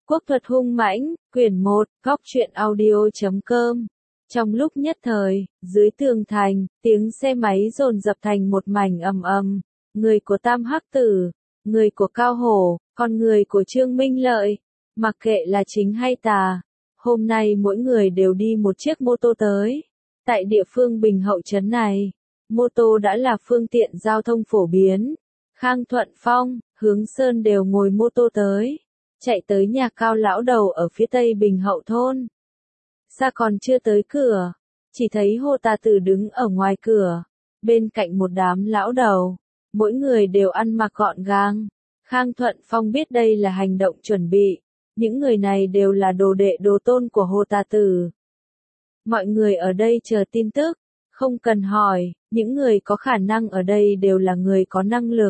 Quốc thuật hung mãnh, quyển 1, góc truyện audio.com. Trong lúc nhất thời, dưới tường thành, tiếng xe máy dồn dập thành một mảnh ầm ầm. Người của Tam Hắc Tử, người của Cao Hổ, còn người của Trương Minh Lợi. Mặc kệ là chính hay tà, hôm nay mỗi người đều đi một chiếc mô tô tới. Tại địa phương Bình Hậu trấn này, mô tô đã là phương tiện giao thông phổ biến. Khang Thuận Phong, Hướng Sơn đều ngồi mô tô tới, chạy tới nhà Cao lão đầu ở phía tây Bình Hậu thôn. Xa còn chưa tới cửa, chỉ thấy Hồ Tà Tử đứng ở ngoài cửa, bên cạnh một đám lão đầu, mỗi người đều ăn mặc gọn gàng. Khang Thuận Phong biết đây là hành động chuẩn bị, những người này đều là đồ đệ đồ tôn của Hồ Tà Tử. Mọi người ở đây chờ tin tức, không cần hỏi, những người có khả năng ở đây đều là người có năng lực.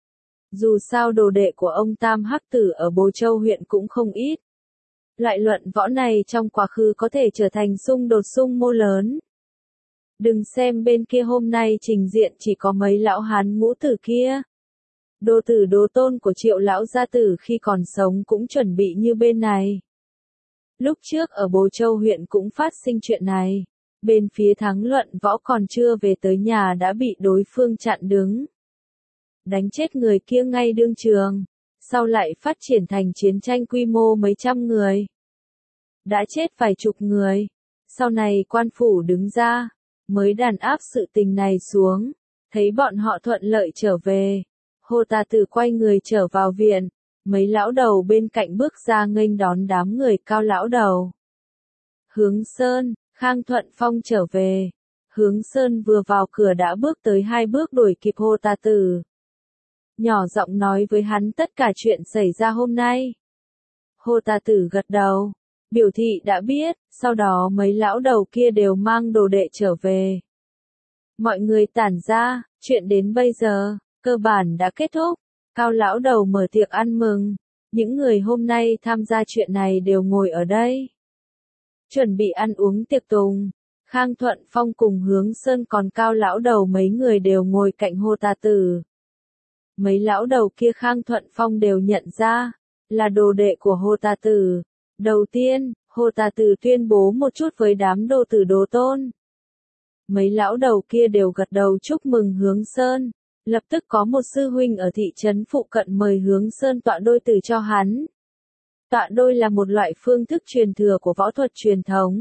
Dù sao đồ đệ của ông Tam Hắc Tử ở Bồ Châu huyện cũng không ít. Loại luận võ này trong quá khứ có thể trở thành xung đột xung mô lớn. Đừng xem bên kia hôm nay trình diện chỉ có mấy lão hán ngũ tử kia. Đồ tử đồ tôn của Triệu lão gia tử khi còn sống cũng chuẩn bị như bên này. Lúc trước ở Bồ Châu huyện cũng phát sinh chuyện này. Bên phía thắng luận võ còn chưa về tới nhà đã bị đối phương chặn đứng. Đánh chết người kia ngay đương trường, sau lại phát triển thành chiến tranh quy mô mấy trăm người. Đã chết vài chục người, sau này quan phủ đứng ra, mới đàn áp sự tình này xuống, thấy bọn họ thuận lợi trở về. Hồ Tà Tử quay người trở vào viện, mấy lão đầu bên cạnh bước ra nghênh đón đám người Cao lão đầu. Hướng Sơn, Khang Thuận Phong trở về. Hướng Sơn vừa vào cửa đã bước tới 2 bước đuổi kịp Hồ Tà Tử. Nhỏ giọng nói với hắn tất cả chuyện xảy ra hôm nay. Hồ Tà Tử gật đầu, biểu thị đã biết, sau đó mấy lão đầu kia đều mang đồ đệ trở về. Mọi người tản ra, chuyện đến bây giờ, cơ bản đã kết thúc. Cao lão đầu mở tiệc ăn mừng, những người hôm nay tham gia chuyện này đều ngồi ở đây. Chuẩn bị ăn uống tiệc tùng, Khang Thuận Phong cùng Hướng Sơn còn Cao lão đầu mấy người đều ngồi cạnh Hồ Tà Tử. Mấy lão đầu kia Khang Thuận Phong đều nhận ra, là đồ đệ của Hồ Tà Tử. Đầu tiên, Hồ Tà Tử tuyên bố một chút với đám đồ tử đồ tôn. Mấy lão đầu kia đều gật đầu chúc mừng Hướng Sơn, lập tức có một sư huynh ở thị trấn phụ cận mời Hướng Sơn tọa đôi tử cho hắn. Tọa đôi là một loại phương thức truyền thừa của võ thuật truyền thống.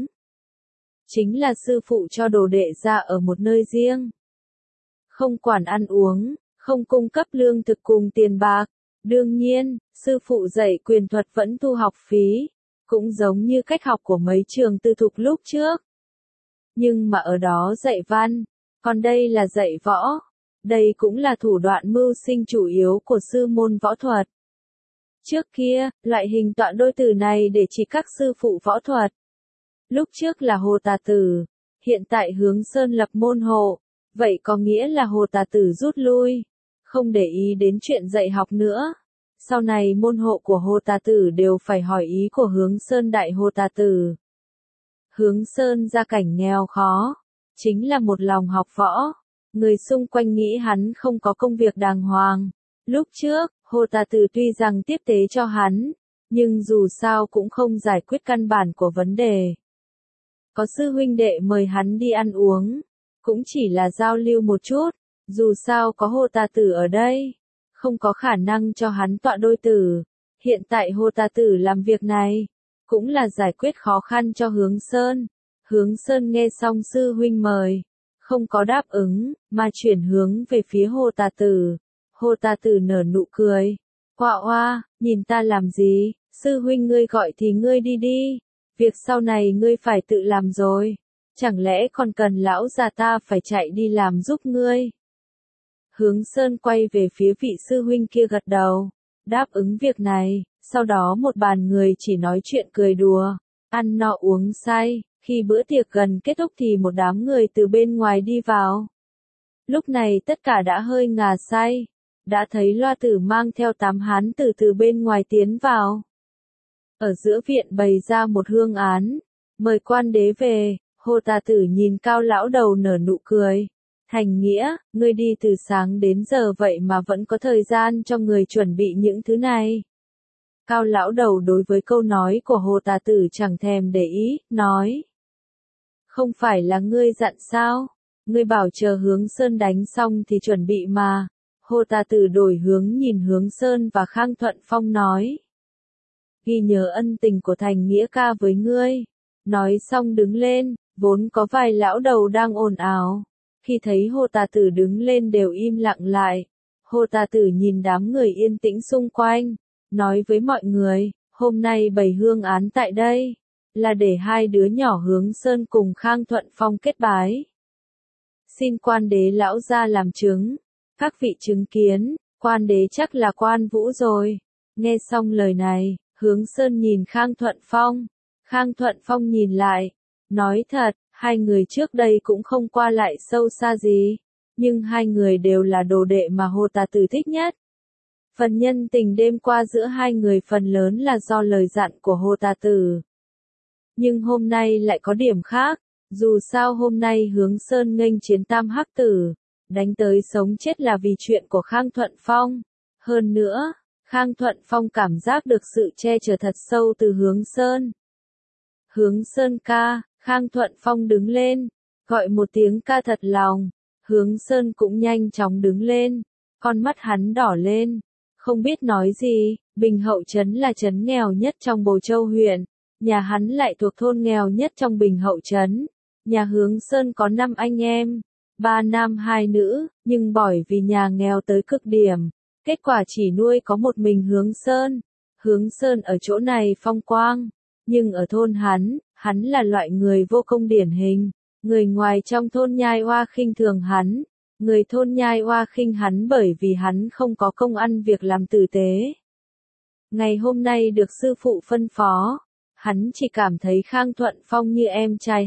Chính là sư phụ cho đồ đệ ra ở một nơi riêng. Không quản ăn uống, không cung cấp lương thực cùng tiền bạc. Đương nhiên, sư phụ dạy quyền thuật vẫn thu học phí, cũng giống như cách học của mấy trường tư thục lúc trước. Nhưng mà ở đó dạy văn, còn đây là dạy võ. Đây cũng là thủ đoạn mưu sinh chủ yếu của sư môn võ thuật. Trước kia, loại hình tọa đôi tử này để chỉ các sư phụ võ thuật. Lúc trước là Hồ Tà Tử, hiện tại Hướng Sơn lập môn hộ, vậy có nghĩa là Hồ Tà Tử rút lui, không để ý đến chuyện dạy học nữa. Sau này môn hộ của Hồ Tà Tử đều phải hỏi ý của Hướng Sơn đại Hồ Tà Tử. Hướng Sơn gia cảnh nghèo khó, chính là một lòng học võ. Người xung quanh nghĩ hắn không có công việc đàng hoàng. Lúc trước, Hồ Tà Tử tuy rằng tiếp tế cho hắn, nhưng dù sao cũng không giải quyết căn bản của vấn đề. Có sư huynh đệ mời hắn đi ăn uống, cũng chỉ là giao lưu một chút, dù sao có Hồ Tà Tử ở đây, không có khả năng cho hắn tọa đôi tử. Hiện tại Hồ Tà Tử làm việc này, cũng là giải quyết khó khăn cho Hướng Sơn. Hướng Sơn nghe xong sư huynh mời, không có đáp ứng, mà chuyển hướng về phía Hồ Tà Tử. Hồ Tà Tử nở nụ cười. Quạ oa, nhìn ta làm gì, sư huynh ngươi gọi thì ngươi đi đi. Việc sau này ngươi phải tự làm rồi. Chẳng lẽ còn cần lão già ta phải chạy đi làm giúp ngươi? Hướng Sơn quay về phía vị sư huynh kia gật đầu, đáp ứng việc này, sau đó một bàn người chỉ nói chuyện cười đùa, ăn no uống say. Khi bữa tiệc gần kết thúc thì một đám người từ bên ngoài đi vào. Lúc này tất cả đã hơi ngà say, đã thấy Loa Tử mang theo 8 hán tử từ bên ngoài tiến vào. Ở giữa viện bày ra một hương án, mời quan đế về. Hồ Tà Tử nhìn Cao lão đầu nở nụ cười. Thành nghĩa, ngươi đi từ sáng đến giờ vậy mà vẫn có thời gian cho người chuẩn bị những thứ này. Cao lão đầu đối với câu nói của Hồ Tà Tử chẳng thèm để ý, nói. Không phải là ngươi dặn sao? Ngươi bảo chờ Hướng Sơn đánh xong thì chuẩn bị mà. Hồ Tà Tử đổi hướng nhìn Hướng Sơn và Khang Thuận Phong nói. Ghi nhớ ân tình của Thành Nghĩa ca với ngươi. Nói xong đứng lên, vốn có vài lão đầu đang ồn ào. Khi thấy Hồ Tà Tử đứng lên đều im lặng lại. Hồ Tà Tử nhìn đám người yên tĩnh xung quanh, nói với mọi người, hôm nay bày hương án tại đây, là để hai đứa nhỏ Hướng Sơn cùng Khang Thuận Phong kết bái. Xin quan đế lão ra làm chứng, các vị chứng kiến, quan đế chắc là Quan Vũ rồi. Nghe xong lời này, Hướng Sơn nhìn Khang Thuận Phong, Khang Thuận Phong nhìn lại, nói thật, hai người trước đây cũng không qua lại sâu xa gì, nhưng hai người đều là đồ đệ mà Hồ Tà Tử thích nhất. Phần nhân tình đêm qua giữa hai người phần lớn là do lời dặn của Hồ Tà Tử. Nhưng hôm nay lại có điểm khác, dù sao hôm nay Hướng Sơn nghênh chiến Tam Hắc Tử, đánh tới sống chết là vì chuyện của Khang Thuận Phong. Hơn nữa, Khang Thuận Phong cảm giác được sự che chở thật sâu từ Hướng Sơn. Hướng Sơn ca, Khang Thuận Phong đứng lên, gọi một tiếng ca thật lòng. Hướng Sơn cũng nhanh chóng đứng lên, con mắt hắn đỏ lên, không biết nói gì. Bình Hậu Trấn là trấn nghèo nhất trong Bồ Châu huyện, nhà hắn lại thuộc thôn nghèo nhất trong Bình Hậu Trấn. Nhà Hướng Sơn có 5 anh em, 3 nam 2 nữ, nhưng bởi vì nhà nghèo tới cực điểm, kết quả chỉ nuôi có một mình Hướng Sơn. Hướng Sơn ở chỗ này phong quang, nhưng ở thôn hắn là loại người vô công điển hình. Người ngoài trong thôn Nhai Oa khinh thường hắn, người thôn Nhai Oa khinh hắn bởi vì hắn không có công ăn việc làm tử tế. Ngày hôm nay được sư phụ phân phó, hắn chỉ cảm thấy Khang Thuận Phong như em trai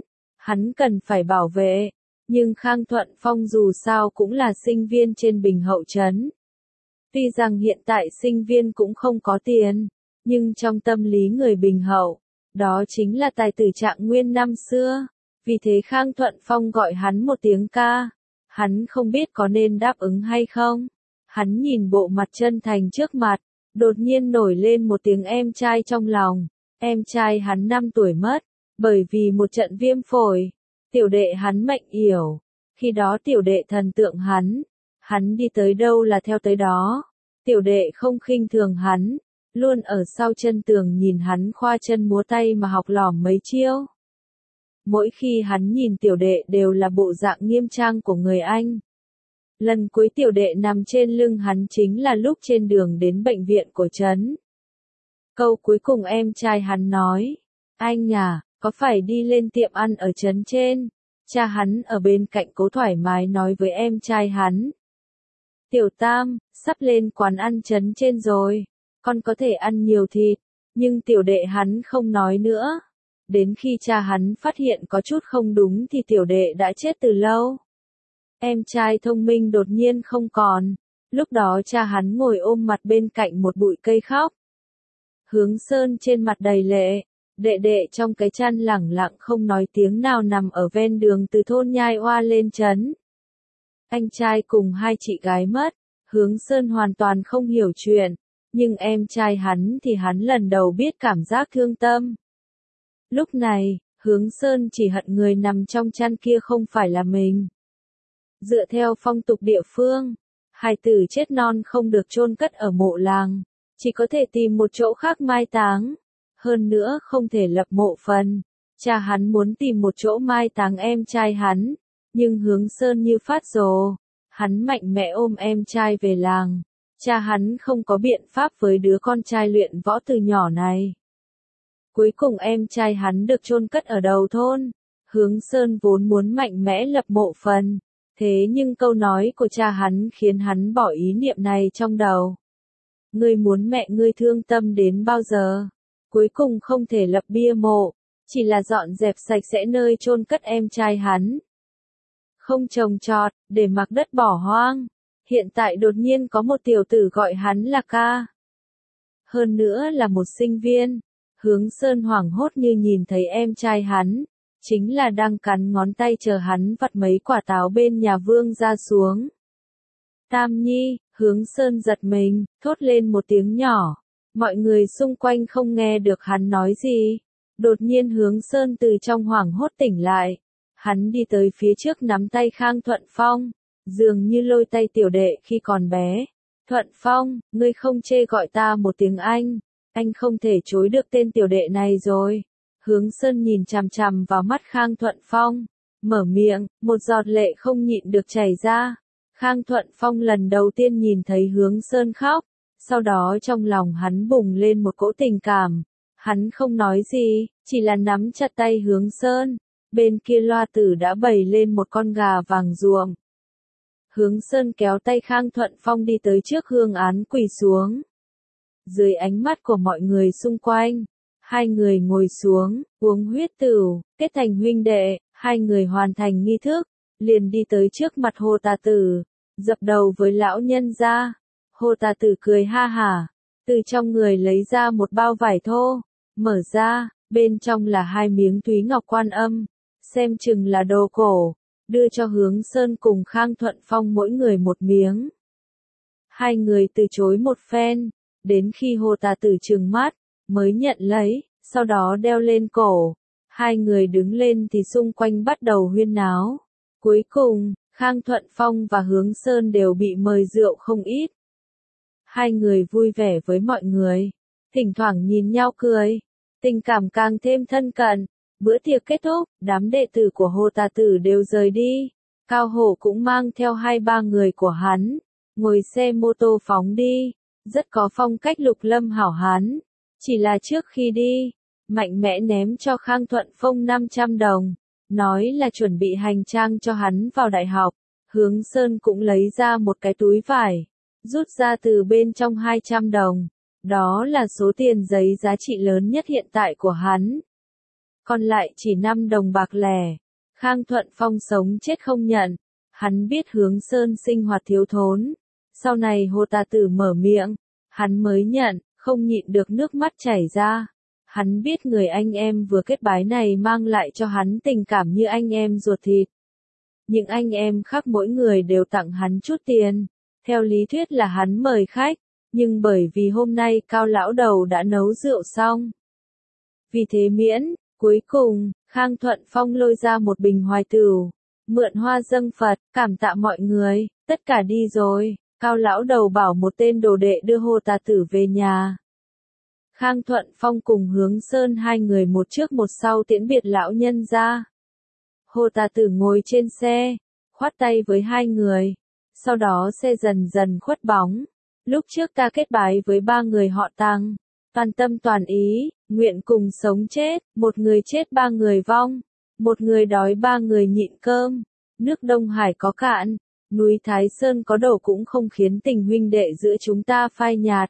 hắn cần phải bảo vệ, nhưng Khang Thuận Phong dù sao cũng là sinh viên trên Bình Hậu Trấn. Tuy rằng hiện tại sinh viên cũng không có tiền, nhưng trong tâm lý người Bình Hậu, đó chính là tài tử Trạng Nguyên năm xưa. Vì thế Khang Thuận Phong gọi hắn một tiếng ca, hắn không biết có nên đáp ứng hay không. Hắn nhìn bộ mặt chân thành trước mặt, đột nhiên nổi lên một tiếng em trai trong lòng. Em trai hắn 5 tuổi mất, bởi vì một trận viêm phổi. Tiểu đệ hắn mệnh yểu, khi đó tiểu đệ thần tượng hắn đi tới đâu là theo tới đó. Tiểu đệ không khinh thường hắn, luôn ở sau chân tường nhìn hắn khoa chân múa tay mà học lỏm mấy chiêu. Mỗi khi hắn nhìn tiểu đệ đều là bộ dạng nghiêm trang của người Anh. Lần cuối tiểu đệ nằm trên lưng hắn chính là lúc trên đường đến bệnh viện của trấn. Câu cuối cùng em trai hắn nói, anh à, có phải đi lên tiệm ăn ở trấn trên? Cha hắn ở bên cạnh cố thoải mái nói với em trai hắn. Tiểu Tam, sắp lên quán ăn trấn trên rồi, con có thể ăn nhiều thịt, nhưng tiểu đệ hắn không nói nữa. Đến khi cha hắn phát hiện có chút không đúng thì tiểu đệ đã chết từ lâu. Em trai thông minh đột nhiên không còn, lúc đó cha hắn ngồi ôm mặt bên cạnh một bụi cây khóc. Hướng Sơn trên mặt đầy lệ, đệ đệ trong cái chăn lẳng lặng không nói tiếng nào nằm ở ven đường từ thôn Nhai Oa lên trấn. Anh trai cùng hai chị gái mất, Hướng Sơn hoàn toàn không hiểu chuyện, nhưng em trai hắn thì hắn lần đầu biết cảm giác thương tâm. Lúc này, Hướng Sơn chỉ hận người nằm trong chăn kia không phải là mình. Dựa theo phong tục địa phương, hài tử chết non không được chôn cất ở mộ làng, chỉ có thể tìm một chỗ khác mai táng. Hơn nữa không thể lập mộ phần. Cha hắn muốn tìm một chỗ mai táng em trai hắn, nhưng Hướng Sơn như phát rồ. Hắn mạnh mẽ ôm em trai về làng. Cha hắn không có biện pháp với đứa con trai luyện võ từ nhỏ này. Cuối cùng em trai hắn được chôn cất ở đầu thôn. Hướng Sơn vốn muốn mạnh mẽ lập mộ phần, thế nhưng câu nói của cha hắn khiến hắn bỏ ý niệm này trong đầu. Ngươi muốn mẹ ngươi thương tâm đến bao giờ? Cuối cùng không thể lập bia mộ, chỉ là dọn dẹp sạch sẽ nơi chôn cất em trai hắn. Không trồng trọt, để mặc đất bỏ hoang. Hiện tại đột nhiên có một tiểu tử gọi hắn là ca. Hơn nữa là một sinh viên. Hướng Sơn hoảng hốt như nhìn thấy em trai hắn, chính là đang cắn ngón tay chờ hắn vặt mấy quả táo bên nhà Vương ra xuống. Tam Nhi, Hướng Sơn giật mình, thốt lên một tiếng nhỏ, Mọi người xung quanh không nghe được hắn nói gì. Đột nhiên Hướng Sơn từ trong hoảng hốt tỉnh lại. Hắn đi tới phía trước nắm tay Khang Thuận Phong, dường như lôi tay tiểu đệ khi còn bé. Thuận Phong, ngươi không chê gọi ta một tiếng anh không thể chối được tên tiểu đệ này rồi. Hướng Sơn nhìn chằm chằm vào mắt Khang Thuận Phong, mở miệng, một giọt lệ không nhịn được chảy ra. Khang Thuận Phong lần đầu tiên nhìn thấy Hướng Sơn khóc, sau đó trong lòng hắn bùng lên một cỗ tình cảm. Hắn không nói gì, chỉ là nắm chặt tay Hướng Sơn. Bên kia loa tử đã bày lên một con gà vàng ruộm. Hướng Sơn kéo tay Khang Thuận Phong đi tới trước hương án quỳ xuống. Dưới ánh mắt của mọi người xung quanh, hai người ngồi xuống, uống huyết tửu, kết thành huynh đệ, hai người hoàn thành nghi thức, liền đi tới trước mặt Hồ Tà Tử, dập đầu với lão nhân gia. Hồ Tà Tử cười ha hả, từ trong người lấy ra một bao vải thô, mở ra, bên trong là 2 miếng thúy ngọc quan âm, xem chừng là đồ cổ, đưa cho Hướng Sơn cùng Khang Thuận Phong mỗi người một miếng. Hai người từ chối một phen, đến khi Hồ Tà Tử trừng mắt, mới nhận lấy, sau đó đeo lên cổ. Hai người đứng lên thì xung quanh bắt đầu huyên náo. Cuối cùng, Khang Thuận Phong và Hướng Sơn đều bị mời rượu không ít. Hai người vui vẻ với mọi người, thỉnh thoảng nhìn nhau cười, tình cảm càng thêm thân cận. Bữa tiệc kết thúc, đám đệ tử của Hồ Tà Tử đều rời đi. Cao Hổ cũng mang theo 2-3 người của hắn, ngồi xe mô tô phóng đi, rất có phong cách Lục Lâm hảo hán. Chỉ là trước khi đi, mạnh mẽ ném cho Khang Thuận Phong 500 đồng, nói là chuẩn bị hành trang cho hắn vào đại học. Hướng Sơn cũng lấy ra một cái túi vải, rút ra từ bên trong 200 đồng. Đó là số tiền giấy giá trị lớn nhất hiện tại của hắn. Còn lại chỉ 5 đồng bạc lẻ. Khang Thuận Phong sống chết không nhận. Hắn biết Hướng Sơn sinh hoạt thiếu thốn. Sau này Hồ Tà Tử mở miệng, hắn mới nhận, không nhịn được nước mắt chảy ra. Hắn biết người anh em vừa kết bái này mang lại cho hắn tình cảm như anh em ruột thịt. Những anh em khác mỗi người đều tặng hắn chút tiền. Theo lý thuyết là hắn mời khách, nhưng bởi vì hôm nay Cao lão đầu đã nấu rượu xong. Vì thế miễn. Cuối cùng, Khang Thuận Phong lôi ra một bình hoài tửu, mượn hoa dâng Phật, cảm tạ mọi người, tất cả đi rồi. Cao lão đầu bảo một tên đồ đệ đưa Hồ Tà Tử về nhà. Khang Thuận Phong cùng Hướng Sơn hai người một trước một sau tiễn biệt lão nhân ra. Hồ Tà Tử ngồi trên xe, khoát tay với hai người. Sau đó xe dần dần khuất bóng. Lúc trước ta kết bái với 3 người họ Tăng, toàn tâm toàn ý, nguyện cùng sống chết, một người chết 3 người vong, một người đói 3 người nhịn cơm. Nước Đông Hải có cạn, núi Thái Sơn có đổ cũng không khiến tình huynh đệ giữa chúng ta phai nhạt.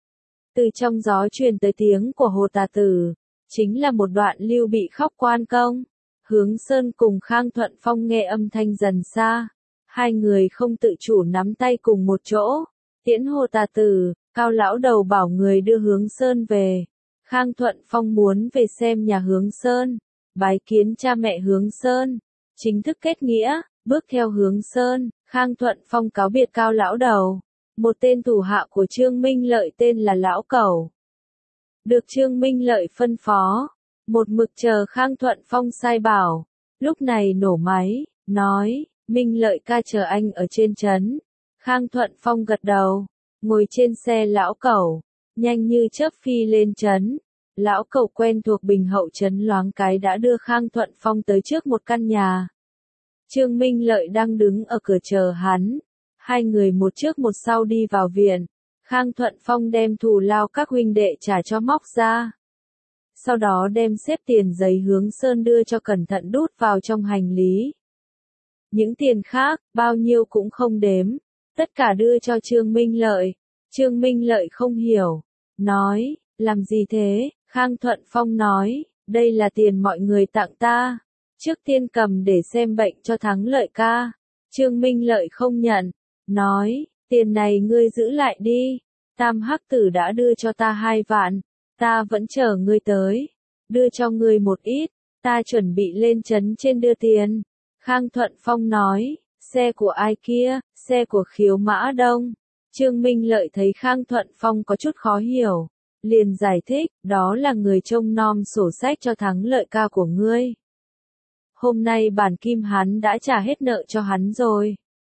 Từ trong gió truyền tới tiếng của Hồ Tà Tử, chính là một đoạn Lưu Bị khóc quan công. Hướng Sơn cùng Khang Thuận Phong nghe âm thanh dần xa, hai người không tự chủ nắm tay cùng một chỗ, tiễn Hồ Tà Tử. Cao lão đầu bảo người đưa Hướng Sơn về. Khang Thuận Phong muốn về xem nhà Hướng Sơn, bái kiến cha mẹ Hướng Sơn, chính thức kết nghĩa, bước theo Hướng Sơn. Khang Thuận Phong cáo biệt Cao lão đầu. Một tên thủ hạ của Trương Minh Lợi tên là Lão Cẩu, được Trương Minh Lợi phân phó, một mực chờ Khang Thuận Phong sai bảo. Lúc này nổ máy, nói, Minh Lợi ca chờ anh ở trên trấn. Khang Thuận Phong gật đầu, ngồi trên xe Lão Cẩu, nhanh như chớp phi lên trấn. Lão Cẩu quen thuộc Bình Hậu trấn loáng cái đã đưa Khang Thuận Phong tới trước một căn nhà. Trương Minh Lợi đang đứng ở cửa chờ hắn. Hai người một trước một sau đi vào viện. Khang Thuận Phong đem thù lao các huynh đệ trả cho móc ra. Sau đó đem xếp tiền giấy Hướng Sơn đưa cho cẩn thận đút vào trong hành lý. Những tiền khác, bao nhiêu cũng không đếm. Tất cả đưa cho Trương Minh Lợi. Trương Minh Lợi không hiểu. Nói, làm gì thế? Khang Thuận Phong nói, đây là tiền mọi người tặng ta. Trước tiên cầm để xem bệnh cho Thắng Lợi ca. Trương Minh Lợi không nhận. Nói, tiền này ngươi giữ lại đi. Tam Hắc Tử đã đưa cho ta 2 vạn. Ta vẫn chờ ngươi tới. Đưa cho ngươi một ít. Ta chuẩn bị lên trấn trên đưa tiền. Khang Thuận Phong nói, xe của ai kia? Xe của Khiếu Mã Đông. Trương Minh Lợi thấy Khang Thuận Phong có chút khó hiểu. liền giải thích, đó là người trông nom sổ sách cho thắng lợi ca của ngươi. Hôm nay bản kim hắn đã trả hết nợ cho hắn rồi.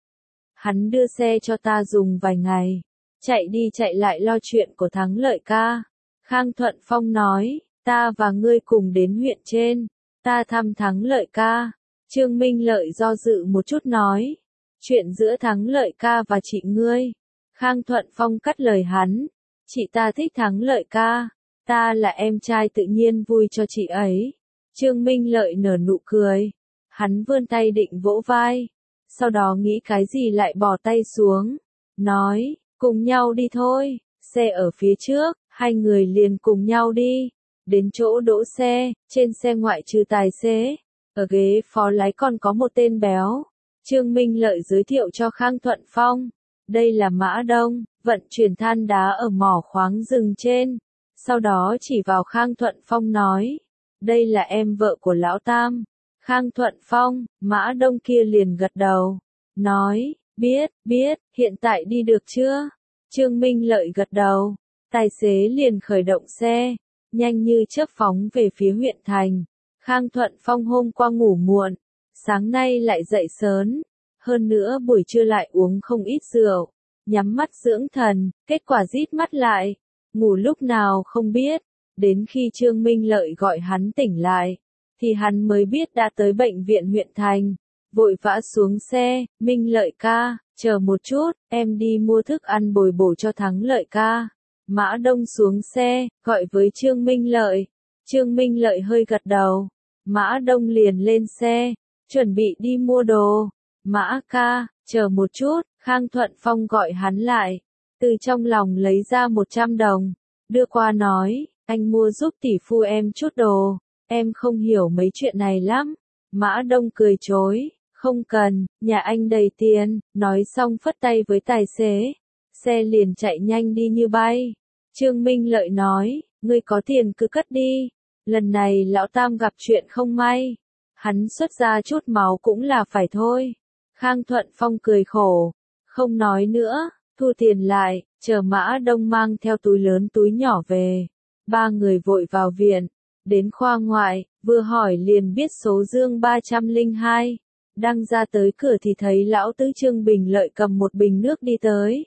Hắn đưa xe cho ta dùng vài ngày, chạy đi chạy lại lo chuyện của thắng lợi ca. Khang Thuận Phong nói, ta và ngươi cùng đến huyện trên, ta thăm thắng lợi ca. Trương Minh Lợi do dự một chút nói, chuyện giữa thắng lợi ca và chị ngươi. Khang Thuận Phong cắt lời hắn, chị ta thích thắng lợi ca, ta là em trai tự nhiên vui cho chị ấy. Trương Minh Lợi nở nụ cười, hắn vươn tay định vỗ vai, sau đó nghĩ cái gì lại bỏ tay xuống, nói, cùng nhau đi thôi, xe ở phía trước, hai người liền cùng nhau đi, đến chỗ đỗ xe, trên xe ngoại trừ tài xế, ở ghế phó lái còn có một tên béo. Trương Minh Lợi giới thiệu cho Khang Thuận Phong, đây là Mã Đông, vận chuyển than đá ở mỏ khoáng rừng trên, sau đó chỉ vào Khang Thuận Phong nói, đây là em vợ của Lão Tam. Khang Thuận Phong, Mã Đông kia liền gật đầu, nói, biết, hiện tại đi được chưa? Trương Minh Lợi gật đầu, tài xế liền khởi động xe, nhanh như chớp phóng về phía huyện thành. Khang Thuận Phong hôm qua ngủ muộn, sáng nay lại dậy sớm, hơn nữa buổi trưa lại uống không ít rượu, nhắm mắt dưỡng thần, kết quả rít mắt lại, ngủ lúc nào không biết, đến khi Trương Minh Lợi gọi hắn tỉnh lại, thì hắn mới biết đã tới bệnh viện huyện thành, vội vã xuống xe, Minh Lợi ca, chờ một chút, em đi mua thức ăn bồi bổ cho thắng Lợi ca. Mã Đông xuống xe, gọi với Trương Minh Lợi, Trương Minh Lợi hơi gật đầu, Mã Đông liền lên xe, chuẩn bị đi mua đồ. Mã ca, chờ một chút, Khang Thuận Phong gọi hắn lại, từ trong lòng lấy ra 100 đồng, đưa qua nói, anh mua giúp tỷ phu em chút đồ, em không hiểu mấy chuyện này lắm. Mã Đông cười chối, không cần, nhà anh đầy tiền, nói xong phất tay với tài xế, xe liền chạy nhanh đi như bay. Trương Minh Lợi nói, ngươi có tiền cứ cất đi, lần này Lão Tam gặp chuyện không may, hắn xuất ra chút máu cũng là phải thôi. Khang Thuận Phong cười khổ, không nói nữa, thu tiền lại, chờ Mã Đông mang theo túi lớn túi nhỏ về. Ba người vội vào viện, đến khoa ngoại, vừa hỏi liền biết số dương 302. Đang ra tới cửa thì thấy lão tứ Trương Bình Lợi cầm một bình nước đi tới.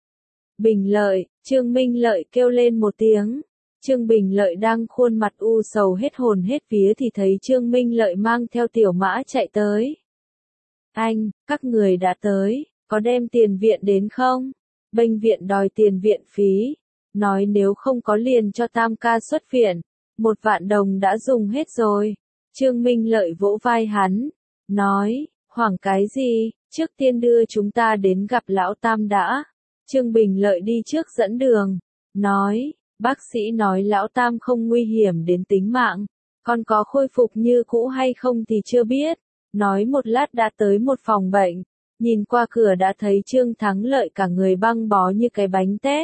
Bình Lợi, Trương Minh Lợi kêu lên một tiếng. Trương Bình Lợi đang khuôn mặt u sầu hết hồn hết vía thì thấy Trương Minh Lợi mang theo tiểu mã chạy tới. Anh, các người đã tới, có đem tiền viện đến không? Bệnh viện đòi tiền viện phí, nói nếu không có liền cho Tam ca xuất viện, 1 vạn đồng đã dùng hết rồi. Trương Minh Lợi vỗ vai hắn, nói, hoảng cái gì, trước tiên đưa chúng ta đến gặp Lão Tam đã. Trương Bình Lợi đi trước dẫn đường, nói, bác sĩ nói Lão Tam không nguy hiểm đến tính mạng, còn có khôi phục như cũ hay không thì chưa biết. Nói một lát đã tới một phòng bệnh, nhìn qua cửa đã thấy Trương Thắng Lợi cả người băng bó như cái bánh tét.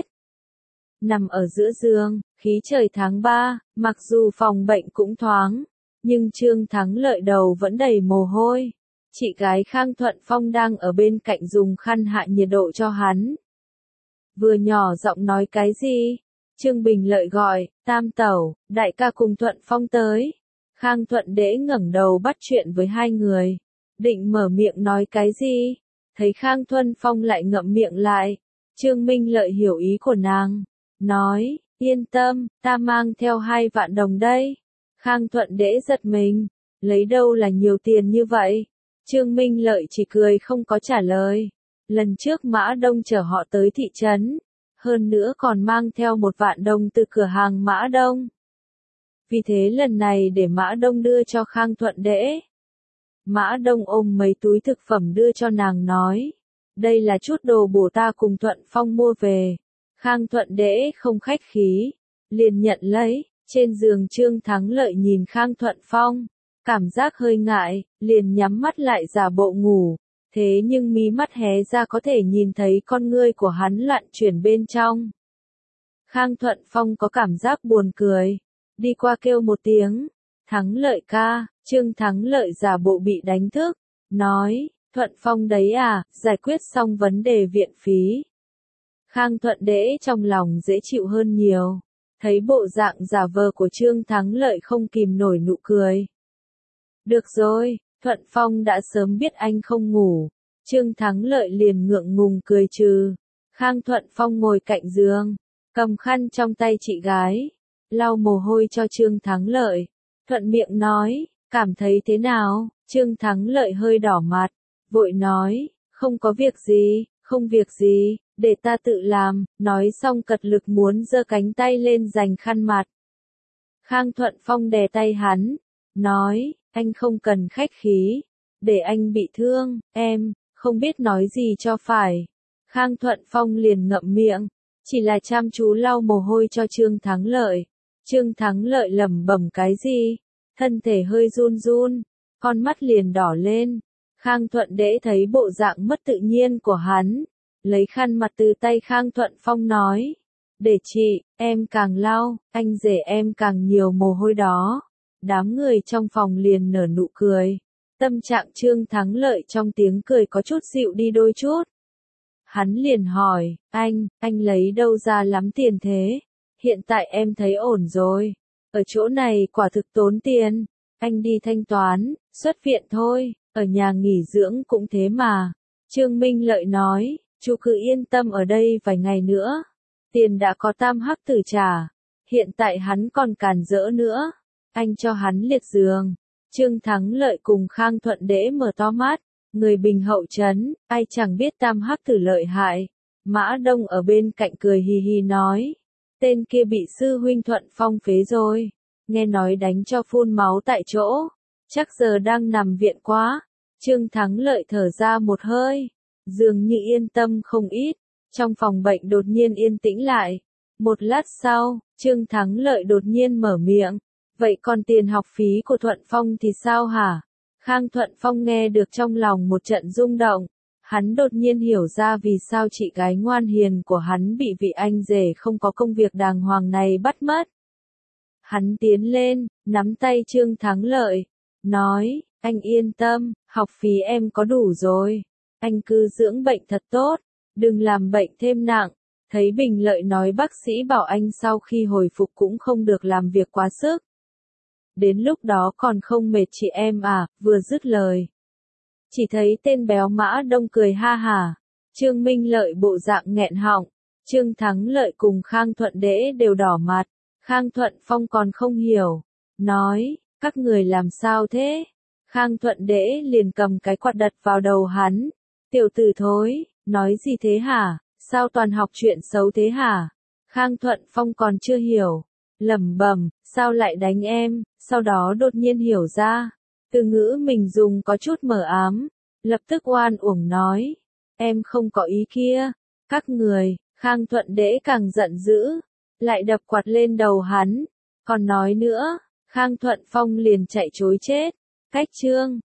Nằm ở giữa giường, khí trời tháng 3, mặc dù phòng bệnh cũng thoáng, nhưng Trương Thắng Lợi đầu vẫn đầy mồ hôi. Chị gái Khang Thuận Phong đang ở bên cạnh dùng khăn hạ nhiệt độ cho hắn. Vừa nhỏ giọng nói cái gì? Trương Bình Lợi gọi, Tam tẩu, đại ca cùng Thuận Phong tới. Khang Thuận Đễ ngẩng đầu bắt chuyện với hai người, định mở miệng nói cái gì, thấy Khang Thuận Phong lại ngậm miệng lại. Trương Minh Lợi hiểu ý của nàng, nói, yên tâm, ta mang theo 2 vạn đồng đây. Khang Thuận Đễ giật mình, lấy đâu là nhiều tiền như vậy? Trương Minh Lợi chỉ cười không có trả lời. Lần trước Mã Đông chở họ tới thị trấn, hơn nữa còn mang theo 1 vạn đồng từ cửa hàng Mã Đông. Vì thế lần này để Mã Đông đưa cho Khang Thuận Đễ. Mã Đông ôm mấy túi thực phẩm đưa cho nàng nói, đây là chút đồ bổ ta cùng Thuận Phong mua về. Khang Thuận Đễ không khách khí, liền nhận lấy. Trên giường Trương Thắng Lợi nhìn Khang Thuận Phong, cảm giác hơi ngại, liền nhắm mắt lại giả bộ ngủ. Thế nhưng mí mắt hé ra có thể nhìn thấy con ngươi của hắn loạn chuyển bên trong. Khang Thuận Phong có cảm giác buồn cười, đi qua kêu một tiếng, Thắng Lợi ca. Trương Thắng Lợi giả bộ bị đánh thức, nói, Thuận Phong đấy à, giải quyết xong vấn đề viện phí. Khang Thuận Đễ trong lòng dễ chịu hơn nhiều, Thấy bộ dạng giả vờ của Trương Thắng Lợi không kìm nổi nụ cười. Được rồi, Thuận Phong đã sớm biết anh không ngủ. Trương Thắng Lợi liền ngượng ngùng cười trừ. Khang Thuận Phong ngồi cạnh giường, cầm khăn trong tay chị gái, lau mồ hôi cho Trương Thắng Lợi. Thuận miệng nói, cảm thấy thế nào? Trương Thắng Lợi hơi đỏ mặt, vội nói, không có việc gì, không việc gì, để ta tự làm, nói xong cật lực muốn giơ cánh tay lên giành khăn mặt. Khang Thuận Phong đè tay hắn, nói, anh không cần khách khí, để anh bị thương, em, không biết nói gì cho phải. Khang Thuận Phong liền ngậm miệng, chỉ là chăm chú lau mồ hôi cho Trương Thắng Lợi. Trương Thắng Lợi lẩm bẩm cái gì, thân thể hơi run run, con mắt liền đỏ lên. Khang Thuận Đễ thấy bộ dạng mất tự nhiên của hắn, lấy khăn mặt từ tay Khang Thuận Phong nói, để chị, em càng lau, anh rể em càng nhiều mồ hôi đó. Đám người trong phòng liền nở nụ cười, tâm trạng Trương Thắng Lợi trong tiếng cười có chút dịu đi đôi chút. Hắn liền hỏi, anh lấy đâu ra lắm tiền thế? Hiện tại em thấy ổn rồi, ở chỗ này quả thực tốn tiền, anh đi thanh toán, xuất viện thôi, ở nhà nghỉ dưỡng cũng thế mà. Trương Minh Lợi nói, chú cứ yên tâm ở đây vài ngày nữa, tiền đã có Tam Hắc Tử trả, hiện tại hắn còn cản rỡ nữa, anh cho hắn liệt giường. Trương Thắng Lợi cùng Khang Thuận Đễ mở to mắt, người Bình Hậu trấn, ai chẳng biết Tam Hắc Tử lợi hại. Mã Đông ở bên cạnh cười hì hì nói, tên kia bị sư huynh Thuận Phong phế rồi, nghe nói đánh cho phun máu tại chỗ, chắc giờ đang nằm viện quá. Trương Thắng Lợi thở ra một hơi, dường như yên tâm không ít. Trong phòng bệnh đột nhiên yên tĩnh lại. Một lát sau, Trương Thắng Lợi đột nhiên mở miệng, vậy còn tiền học phí của Thuận Phong thì sao hả? Khang Thuận Phong nghe được trong lòng một trận rung động. Hắn đột nhiên hiểu ra vì sao chị gái ngoan hiền của hắn bị vị anh rể không có công việc đàng hoàng này bắt mất. Hắn tiến lên, nắm tay Trương Thắng Lợi, nói, anh yên tâm, học phí em có đủ rồi. Anh cứ dưỡng bệnh thật tốt, đừng làm bệnh thêm nặng. Thấy Bình Lợi nói bác sĩ bảo anh sau khi hồi phục cũng không được làm việc quá sức. Đến lúc đó còn không mệt chị em à, vừa dứt lời. Chỉ thấy tên béo Mã Đông cười ha hả. Trương Minh Lợi bộ dạng nghẹn họng. Trương Thắng Lợi cùng Khang Thuận Đễ đều đỏ mặt. Khang Thuận Phong còn không hiểu. Nói, các người làm sao thế? Khang Thuận Đễ liền cầm cái quạt đặt vào đầu hắn. Tiểu tử thối, nói gì thế hả? Sao toàn học chuyện xấu thế hả? Khang Thuận Phong còn chưa hiểu. Lẩm bẩm, sao lại đánh em? Sau đó đột nhiên hiểu ra. Từ ngữ mình dùng có chút mờ ám. Lập tức oan uổng nói. Em không có ý kia. Các người, Khang Thuận Đễ càng giận dữ. Lại đập quạt lên đầu hắn. Còn nói nữa, Khang Thuận Phong liền chạy trối chết. Cách chương